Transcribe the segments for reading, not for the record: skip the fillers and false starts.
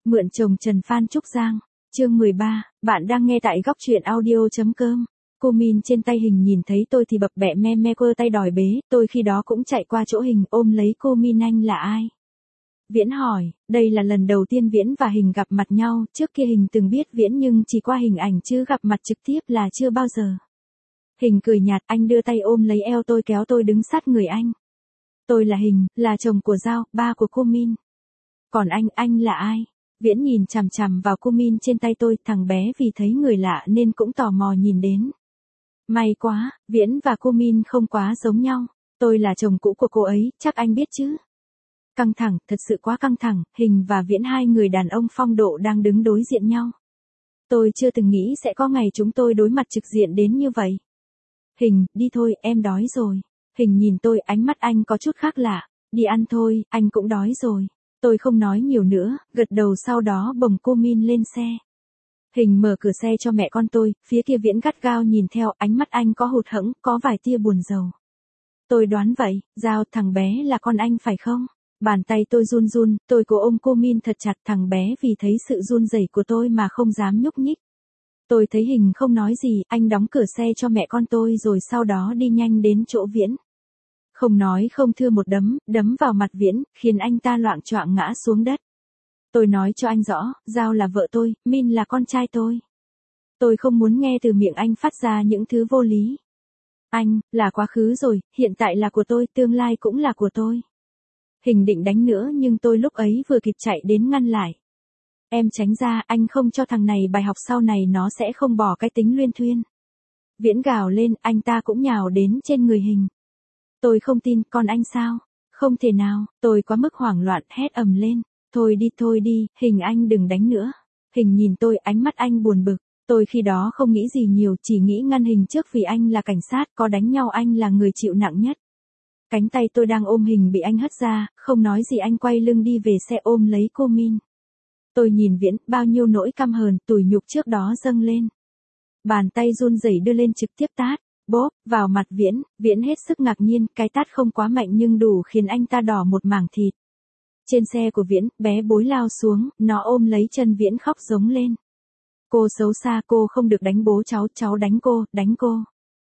Mượn chồng Trần Phan Trúc Giang, chương 13, bạn đang nghe tại góc truyện audio.com. Cô Min trên tay Hình nhìn thấy tôi thì bập bẹ me me quơ tay đòi bế, tôi khi đó cũng chạy qua chỗ Hình ôm lấy cô Min. Anh là ai? Viễn hỏi, đây là lần đầu tiên Viễn và Hình gặp mặt nhau, trước kia Hình từng biết Viễn nhưng chỉ qua hình ảnh chứ gặp mặt trực tiếp là chưa bao giờ. Hình cười nhạt, anh đưa tay ôm lấy eo tôi kéo tôi đứng sát người anh. Tôi là Hình, là chồng của Giao, ba của cô Min. Còn anh là ai? Viễn nhìn chằm chằm vào cô Min trên tay tôi, thằng bé vì thấy người lạ nên cũng tò mò nhìn đến. May quá, Viễn và cô Min không quá giống nhau. Tôi là chồng cũ của cô ấy, chắc anh biết chứ. Căng thẳng, thật sự quá căng thẳng, Hình và Viễn hai người đàn ông phong độ đang đứng đối diện nhau. Tôi chưa từng nghĩ sẽ có ngày chúng tôi đối mặt trực diện đến như vậy. Hình, đi thôi, em đói rồi. Hình nhìn tôi, ánh mắt anh có chút khác lạ. Đi ăn thôi, anh cũng đói rồi. Tôi không nói nhiều nữa, gật đầu sau đó bồng cô Min lên xe. Hình mở cửa xe cho mẹ con tôi, phía kia Viễn gắt gao nhìn theo, ánh mắt anh có hụt hẫng, có vài tia buồn rầu. Tôi đoán vậy, Giao, thằng bé là con anh phải không? Bàn tay tôi run run, tôi cố ôm cô Min thật chặt, thằng bé vì thấy sự run rẩy của tôi mà không dám nhúc nhích. Tôi thấy Hình không nói gì, anh đóng cửa xe cho mẹ con tôi rồi sau đó đi nhanh đến chỗ Viễn. Không nói không thưa một đấm vào mặt Viễn, khiến anh ta loạng choạng ngã xuống đất. Tôi nói cho anh rõ, Giao là vợ tôi, Min là con trai tôi. Tôi không muốn nghe từ miệng anh phát ra những thứ vô lý. Anh, là quá khứ rồi, hiện tại là của tôi, tương lai cũng là của tôi. Hình định đánh nữa nhưng tôi lúc ấy vừa kịp chạy đến ngăn lại. Em tránh ra, anh không cho thằng này bài học sau này nó sẽ không bỏ cái tính luyên thuyên. Viễn gào lên, anh ta cũng nhào đến trên người Hình. Tôi không tin, còn anh sao? Không thể nào, tôi quá mức hoảng loạn, hét ầm lên. Thôi đi, Hình anh đừng đánh nữa. Hình nhìn tôi, ánh mắt anh buồn bực. Tôi khi đó không nghĩ gì nhiều, chỉ nghĩ ngăn Hình trước vì anh là cảnh sát, có đánh nhau anh là người chịu nặng nhất. Cánh tay tôi đang ôm Hình bị anh hất ra, không nói gì anh quay lưng đi về xe ôm lấy cô Min. Tôi nhìn Viễn, bao nhiêu nỗi căm hờn, tủi nhục trước đó dâng lên. Bàn tay run rẩy đưa lên trực tiếp tát, bóp, vào mặt Viễn, Viễn hết sức ngạc nhiên, cái tát không quá mạnh nhưng đủ khiến anh ta đỏ một mảng thịt. Trên xe của Viễn, bé Bối lao xuống, nó ôm lấy chân Viễn khóc giống lên. Cô xấu xa, cô không được đánh bố cháu đánh cô.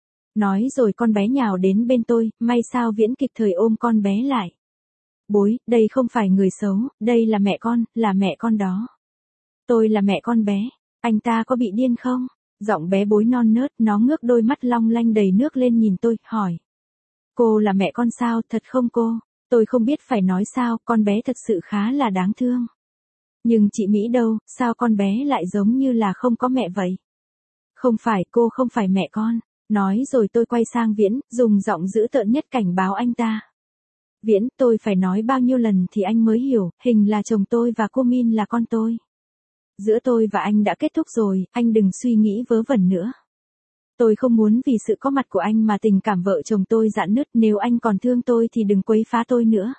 Nói rồi con bé nhào đến bên tôi, may sao Viễn kịp thời ôm con bé lại. Bối, đây không phải người xấu, đây là mẹ con đó. Tôi là mẹ con bé, anh ta có bị điên không? Giọng bé Bối non nớt, nó ngước đôi mắt long lanh đầy nước lên nhìn tôi, hỏi. Cô là mẹ con sao, thật không cô? Tôi không biết phải nói sao, con bé thật sự khá là đáng thương. Nhưng chị Mỹ đâu, sao con bé lại giống như là không có mẹ vậy? Không phải, cô không phải mẹ con. Nói rồi tôi quay sang Viễn, dùng giọng dữ tợn nhất cảnh báo anh ta. Viễn, tôi phải nói bao nhiêu lần thì anh mới hiểu, Hình là chồng tôi và cô Min là con tôi. Giữa tôi và anh đã kết thúc rồi, anh đừng suy nghĩ vớ vẩn nữa. Tôi không muốn vì sự có mặt của anh mà tình cảm vợ chồng tôi rạn nứt, nếu anh còn thương tôi thì đừng quấy phá tôi nữa.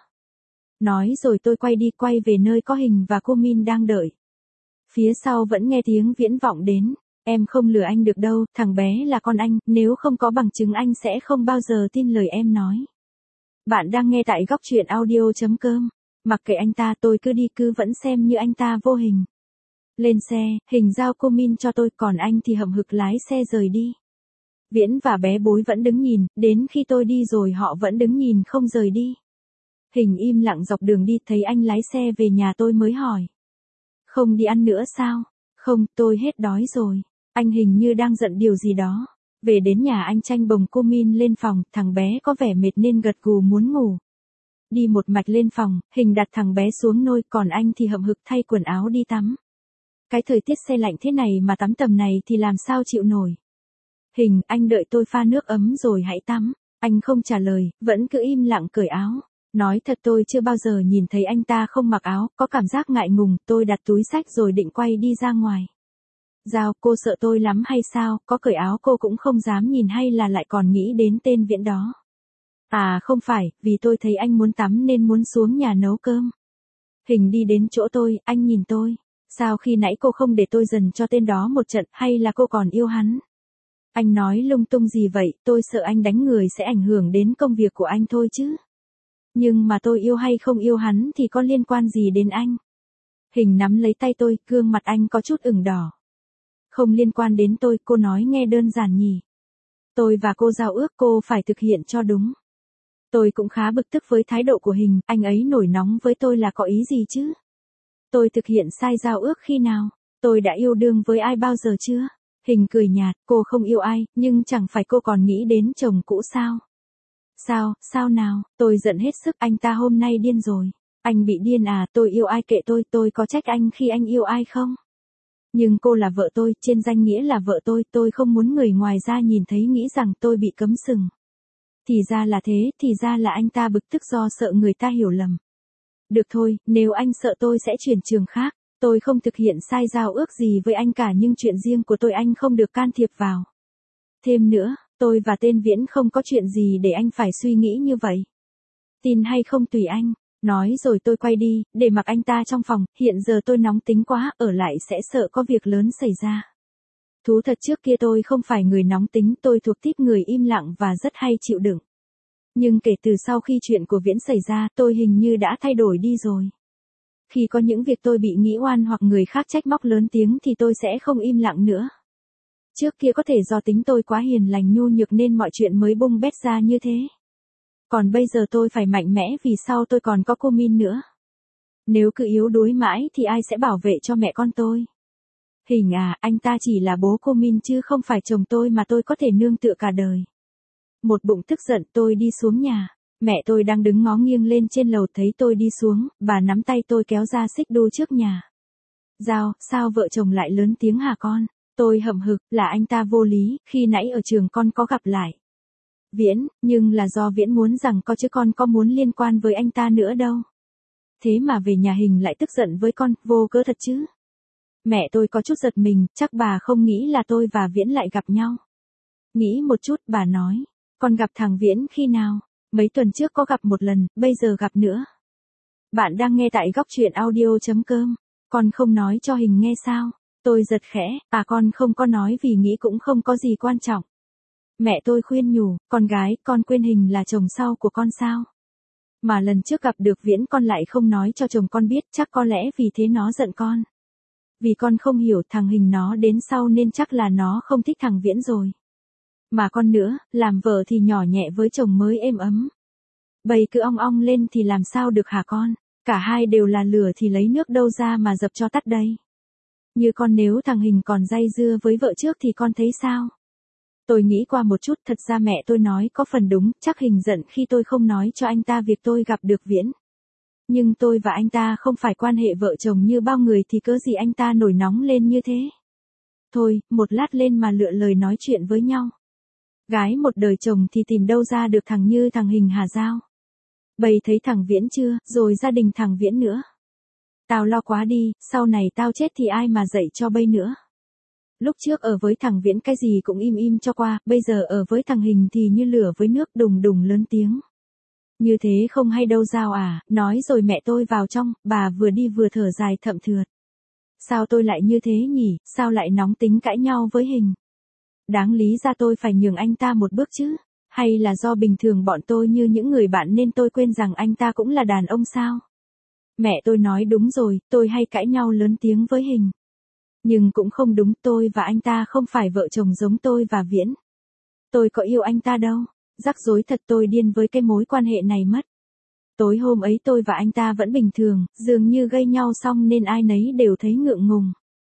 Nói rồi tôi quay về nơi có Hình và cô Min đang đợi. Phía sau vẫn nghe tiếng Viễn vọng đến. Em không lừa anh được đâu, thằng bé là con anh, nếu không có bằng chứng anh sẽ không bao giờ tin lời em nói. Bạn đang nghe tại góc truyện audio.com. Mặc kệ anh ta, tôi cứ đi cứ vẫn xem như anh ta vô hình. Lên xe, Hình giao cô Min cho tôi, còn anh thì hậm hực lái xe rời đi. Viễn và bé Bối vẫn đứng nhìn, đến khi tôi đi rồi họ vẫn đứng nhìn không rời đi. Hình im lặng dọc đường đi, thấy anh lái xe về nhà tôi mới hỏi. Không đi ăn nữa sao? Không, tôi hết đói rồi. Anh hình như đang giận điều gì đó. Về đến nhà anh tranh bồng cô Min lên phòng, thằng bé có vẻ mệt nên gật gù muốn ngủ. Đi một mạch lên phòng, Hình đặt thằng bé xuống nôi, còn anh thì hậm hực thay quần áo đi tắm. Cái thời tiết se lạnh thế này mà tắm tầm này thì làm sao chịu nổi. Hình, anh đợi tôi pha nước ấm rồi hãy tắm. Anh không trả lời, vẫn cứ im lặng cởi áo. Nói thật tôi chưa bao giờ nhìn thấy anh ta không mặc áo, có cảm giác ngại ngùng, tôi đặt túi xách rồi định quay đi ra ngoài. Giao, cô sợ tôi lắm hay sao, có cởi áo cô cũng không dám nhìn hay là lại còn nghĩ đến tên Viễn đó. À không phải, vì tôi thấy anh muốn tắm nên muốn xuống nhà nấu cơm. Hình đi đến chỗ tôi, anh nhìn tôi. Sao khi nãy cô không để tôi dần cho tên đó một trận, hay là cô còn yêu hắn? Anh nói lung tung gì vậy, tôi sợ anh đánh người sẽ ảnh hưởng đến công việc của anh thôi chứ. Nhưng mà tôi yêu hay không yêu hắn thì có liên quan gì đến anh? Hình nắm lấy tay tôi, gương mặt anh có chút ửng đỏ. Không liên quan đến tôi, cô nói nghe đơn giản nhỉ. Tôi và cô giao ước cô phải thực hiện cho đúng. Tôi cũng khá bực tức với thái độ của Hình, anh ấy nổi nóng với tôi là có ý gì chứ? Tôi thực hiện sai giao ước khi nào? Tôi đã yêu đương với ai bao giờ chưa? Hình cười nhạt, cô không yêu ai, nhưng chẳng phải cô còn nghĩ đến chồng cũ sao? Sao nào? Tôi giận hết sức, anh ta hôm nay điên rồi. Anh bị điên à, tôi yêu ai kệ tôi có trách anh khi anh yêu ai không? Nhưng cô là vợ tôi, trên danh nghĩa là vợ tôi không muốn người ngoài ra nhìn thấy nghĩ rằng tôi bị cấm sừng. Thì ra là thế, thì ra là anh ta bực tức do sợ người ta hiểu lầm. Được thôi, nếu anh sợ tôi sẽ chuyển trường khác, tôi không thực hiện sai giao ước gì với anh cả nhưng chuyện riêng của tôi anh không được can thiệp vào. Thêm nữa, tôi và tên Viễn không có chuyện gì để anh phải suy nghĩ như vậy. Tin hay không tùy anh. Nói rồi tôi quay đi, để mặc anh ta trong phòng, hiện giờ tôi nóng tính quá, ở lại sẽ sợ có việc lớn xảy ra. Thú thật trước kia tôi không phải người nóng tính, tôi thuộc típ người im lặng và rất hay chịu đựng. Nhưng kể từ sau khi chuyện của Viễn xảy ra, tôi hình như đã thay đổi đi rồi. Khi có những việc tôi bị nghĩ oan hoặc người khác trách móc lớn tiếng thì tôi sẽ không im lặng nữa. Trước kia có thể do tính tôi quá hiền lành nhu nhược nên mọi chuyện mới bung bét ra như thế. Còn bây giờ tôi phải mạnh mẽ vì sau tôi còn có cô Min nữa. Nếu cứ yếu đuối mãi thì ai sẽ bảo vệ cho mẹ con tôi? Hình à, anh ta chỉ là bố cô Min chứ không phải chồng tôi mà tôi có thể nương tựa cả đời. Một bụng tức giận tôi đi xuống nhà. Mẹ tôi đang đứng ngó nghiêng lên trên lầu thấy tôi đi xuống, bà nắm tay tôi kéo ra xích đu trước nhà. Giao, sao vợ chồng lại lớn tiếng hả con? Tôi hậm hực, là anh ta vô lý, khi nãy ở trường con có gặp lại Viễn, nhưng là do Viễn muốn rằng có chứ con có muốn liên quan với anh ta nữa đâu. Thế mà về nhà Hình lại tức giận với con, vô cớ thật chứ. Mẹ tôi có chút giật mình, chắc bà không nghĩ là tôi và Viễn lại gặp nhau. Nghĩ một chút, bà nói, con gặp thằng Viễn khi nào? Mấy tuần trước có gặp một lần, bây giờ gặp nữa. Bạn đang nghe tại góc truyện audio.com. Con không nói cho Hình nghe sao? Tôi giật khẽ, con không có nói vì nghĩ cũng không có gì quan trọng. Mẹ tôi khuyên nhủ, con gái, con quên Hình là chồng sau của con sao? Mà lần trước gặp được Viễn con lại không nói cho chồng con biết, chắc có lẽ vì thế nó giận con. Vì con không hiểu thằng Hình nó đến sau nên chắc là nó không thích thằng Viễn rồi. Mà con nữa, làm vợ thì nhỏ nhẹ với chồng mới êm ấm. Bầy cứ ong ong lên thì làm sao được hả con? Cả hai đều là lửa thì lấy nước đâu ra mà dập cho tắt đây. Như con nếu thằng Hình còn day dưa với vợ trước thì con thấy sao? Tôi nghĩ qua một chút, thật ra mẹ tôi nói có phần đúng, chắc Hình giận khi tôi không nói cho anh ta việc tôi gặp được Viễn. Nhưng tôi và anh ta không phải quan hệ vợ chồng như bao người thì cớ gì anh ta nổi nóng lên như thế. Thôi, một lát lên mà lựa lời nói chuyện với nhau. Gái một đời chồng thì tìm đâu ra được thằng như thằng Hình hả Giao? Bầy thấy thằng Viễn chưa, rồi gia đình thằng Viễn nữa. Tao lo quá đi, sau này tao chết thì ai mà dạy cho bây nữa. Lúc trước ở với thằng Viễn cái gì cũng im im cho qua, bây giờ ở với thằng Hình thì như lửa với nước đùng đùng lớn tiếng. Như thế không hay đâu Giao à, nói rồi mẹ tôi vào trong, bà vừa đi vừa thở dài thậm thượt. Sao tôi lại như thế nhỉ, sao lại nóng tính cãi nhau với Hình? Đáng lý ra tôi phải nhường anh ta một bước chứ, hay là do bình thường bọn tôi như những người bạn nên tôi quên rằng anh ta cũng là đàn ông sao? Mẹ tôi nói đúng rồi, tôi hay cãi nhau lớn tiếng với Hình. Nhưng cũng không đúng, tôi và anh ta không phải vợ chồng giống tôi và Viễn. Tôi có yêu anh ta đâu, rắc rối thật tôi điên với cái mối quan hệ này mất. Tối hôm ấy tôi và anh ta vẫn bình thường, dường như gây nhau xong nên ai nấy đều thấy ngượng ngùng.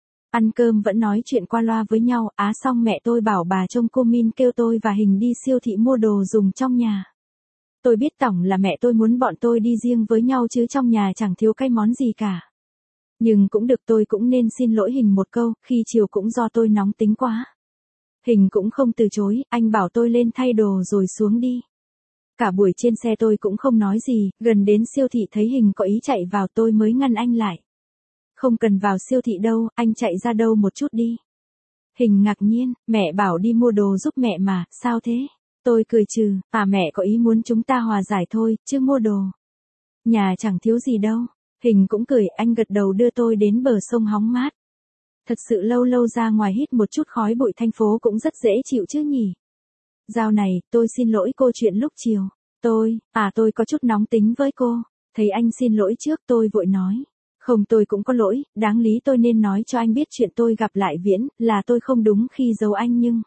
Ăn cơm vẫn nói chuyện qua loa với nhau, xong mẹ tôi bảo bà trông cô Min kêu tôi và Hình đi siêu thị mua đồ dùng trong nhà. Tôi biết tổng là mẹ tôi muốn bọn tôi đi riêng với nhau chứ trong nhà chẳng thiếu cái món gì cả. Nhưng cũng được tôi cũng nên xin lỗi Hình một câu, khi chiều cũng do tôi nóng tính quá. Hình cũng không từ chối, anh bảo tôi lên thay đồ rồi xuống đi. Cả buổi trên xe tôi cũng không nói gì, gần đến siêu thị thấy Hình có ý chạy vào tôi mới ngăn anh lại. Không cần vào siêu thị đâu, anh chạy ra đâu một chút đi. Hình ngạc nhiên, mẹ bảo đi mua đồ giúp mẹ mà, sao thế? Tôi cười trừ, mẹ có ý muốn chúng ta hòa giải thôi, chứ mua đồ. Nhà chẳng thiếu gì đâu. Hình cũng cười, anh gật đầu đưa tôi đến bờ sông hóng mát. Thật sự lâu lâu ra ngoài hít một chút khói bụi thành phố cũng rất dễ chịu chứ nhỉ. Giao này, tôi xin lỗi cô chuyện lúc chiều. Tôi có chút nóng tính với cô. Thấy anh xin lỗi trước tôi vội nói. Không, tôi cũng có lỗi, đáng lý tôi nên nói cho anh biết chuyện tôi gặp lại Viễn, là tôi không đúng khi giấu anh nhưng...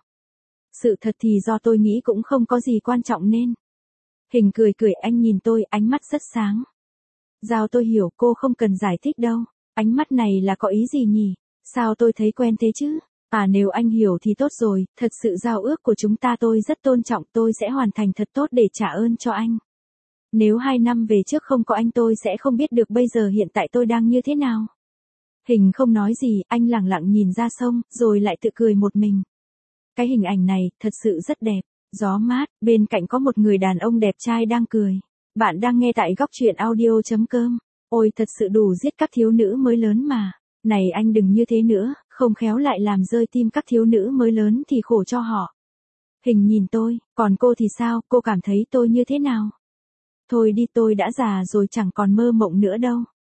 Sự thật thì do tôi nghĩ cũng không có gì quan trọng nên. Hình cười cười, anh nhìn tôi, ánh mắt rất sáng. Giao, tôi hiểu, cô không cần giải thích đâu. Ánh mắt này là có ý gì nhỉ? Sao tôi thấy quen thế chứ? À, nếu anh hiểu thì tốt rồi, thật sự giao ước của chúng ta tôi rất tôn trọng, tôi sẽ hoàn thành thật tốt để trả ơn cho anh. Nếu 2 năm về trước không có anh tôi sẽ không biết được bây giờ hiện tại tôi đang như thế nào. Hình không nói gì, anh lẳng lặng nhìn ra sông, rồi lại tự cười một mình. Cái hình ảnh này, thật sự rất đẹp. Gió mát, bên cạnh có một người đàn ông đẹp trai đang cười. Bạn đang nghe tại góc truyện audio.com. Ôi, thật sự đủ giết các thiếu nữ mới lớn mà. Này anh đừng như thế nữa, không khéo lại làm rơi tim các thiếu nữ mới lớn thì khổ cho họ. Hình nhìn tôi, còn cô thì sao, cô cảm thấy tôi như thế nào? Thôi đi, tôi đã già rồi chẳng còn mơ mộng nữa đâu.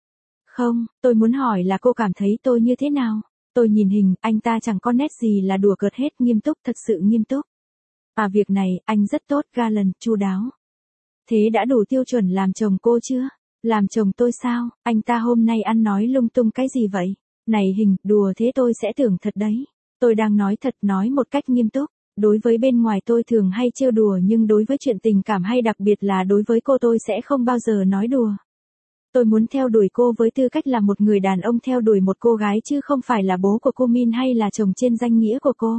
Không, tôi muốn hỏi là cô cảm thấy tôi như thế nào? Tôi nhìn Hình, anh ta chẳng có nét gì là đùa cợt hết, nghiêm túc, thật sự nghiêm túc. À, việc này, anh rất tốt, gallant, chu đáo. Thế đã đủ tiêu chuẩn làm chồng cô chưa? Làm chồng tôi sao? Anh ta hôm nay ăn nói lung tung cái gì vậy? Này Hình, đùa thế tôi sẽ tưởng thật đấy. Tôi đang nói thật, nói một cách nghiêm túc. Đối với bên ngoài tôi thường hay trêu đùa nhưng đối với chuyện tình cảm hay đặc biệt là đối với cô tôi sẽ không bao giờ nói đùa. Tôi muốn theo đuổi cô với tư cách là một người đàn ông theo đuổi một cô gái chứ không phải là bố của cô Min hay là chồng trên danh nghĩa của cô.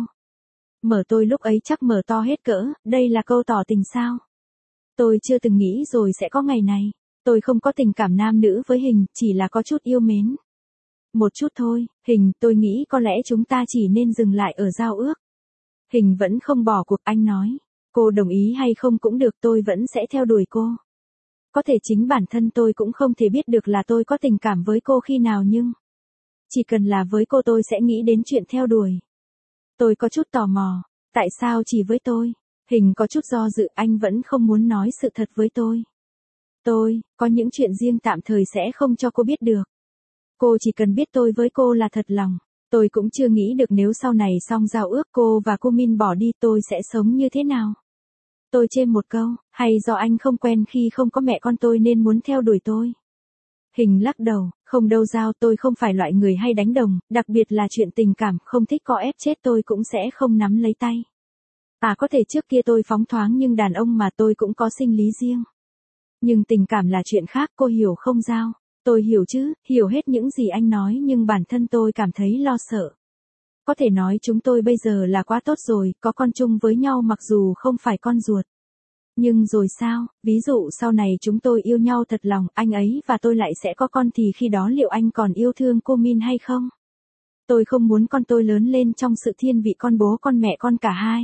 Mở tôi lúc ấy chắc mở to hết cỡ, đây là câu tỏ tình sao? Tôi chưa từng nghĩ rồi sẽ có ngày này. Tôi không có tình cảm nam nữ với Hình, chỉ là có chút yêu mến. Một chút thôi, Hình, tôi nghĩ có lẽ chúng ta chỉ nên dừng lại ở giao ước. Hình vẫn không bỏ cuộc, anh nói. Cô đồng ý hay không cũng được, tôi vẫn sẽ theo đuổi cô. Có thể chính bản thân tôi cũng không thể biết được là tôi có tình cảm với cô khi nào nhưng... Chỉ cần là với cô tôi sẽ nghĩ đến chuyện theo đuổi. Tôi có chút tò mò, tại sao chỉ với tôi? Hình có chút do dự, anh vẫn không muốn nói sự thật với tôi. Tôi, có những chuyện riêng tạm thời sẽ không cho cô biết được. Cô chỉ cần biết tôi với cô là thật lòng. Tôi cũng chưa nghĩ được nếu sau này xong giao ước cô và cô Min bỏ đi tôi sẽ sống như thế nào. Tôi chêm một câu, hay do anh không quen khi không có mẹ con tôi nên muốn theo đuổi tôi. Hình lắc đầu, không đâu Giao, tôi không phải loại người hay đánh đồng, đặc biệt là chuyện tình cảm, không thích có ép chết tôi cũng sẽ không nắm lấy tay. À, có thể trước kia tôi phóng thoáng nhưng đàn ông mà tôi cũng có sinh lý riêng. Nhưng tình cảm là chuyện khác, cô hiểu không Giao? Tôi hiểu chứ, hiểu hết những gì anh nói nhưng bản thân tôi cảm thấy lo sợ. Có thể nói chúng tôi bây giờ là quá tốt rồi, có con chung với nhau mặc dù không phải con ruột. Nhưng rồi sao, ví dụ sau này chúng tôi yêu nhau thật lòng, anh ấy và tôi lại sẽ có con thì khi đó liệu anh còn yêu thương cô Min hay không? Tôi không muốn con tôi lớn lên trong sự thiên vị con bố con mẹ con cả hai.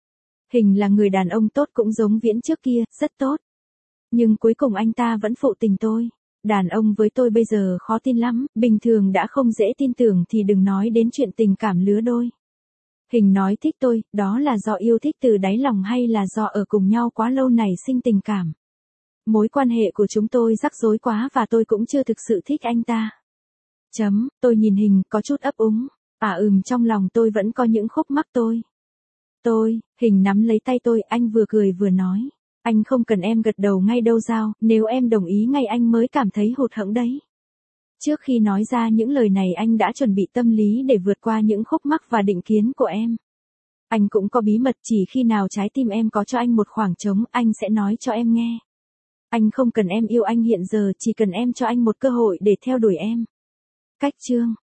Hình là người đàn ông tốt cũng giống Viễn trước kia, rất tốt. Nhưng cuối cùng anh ta vẫn phụ tình tôi. Đàn ông với tôi bây giờ khó tin lắm, bình thường đã không dễ tin tưởng thì đừng nói đến chuyện tình cảm lứa đôi. Hình nói thích tôi, đó là do yêu thích từ đáy lòng hay là do ở cùng nhau quá lâu nảy sinh tình cảm. Mối quan hệ của chúng tôi rắc rối quá và tôi cũng chưa thực sự thích anh ta. Tôi nhìn Hình có chút ấp úng. Trong lòng tôi vẫn có những khúc mắc tôi. Hình nắm lấy tay tôi, anh vừa cười vừa nói. Anh không cần em gật đầu ngay đâu Giao, nếu em đồng ý ngay anh mới cảm thấy hụt hẫng đấy. Trước khi nói ra những lời này anh đã chuẩn bị tâm lý để vượt qua những khúc mắc và định kiến của em. Anh cũng có bí mật, chỉ khi nào trái tim em có cho anh một khoảng trống, anh sẽ nói cho em nghe. Anh không cần em yêu anh hiện giờ, chỉ cần em cho anh một cơ hội để theo đuổi em. Cách chương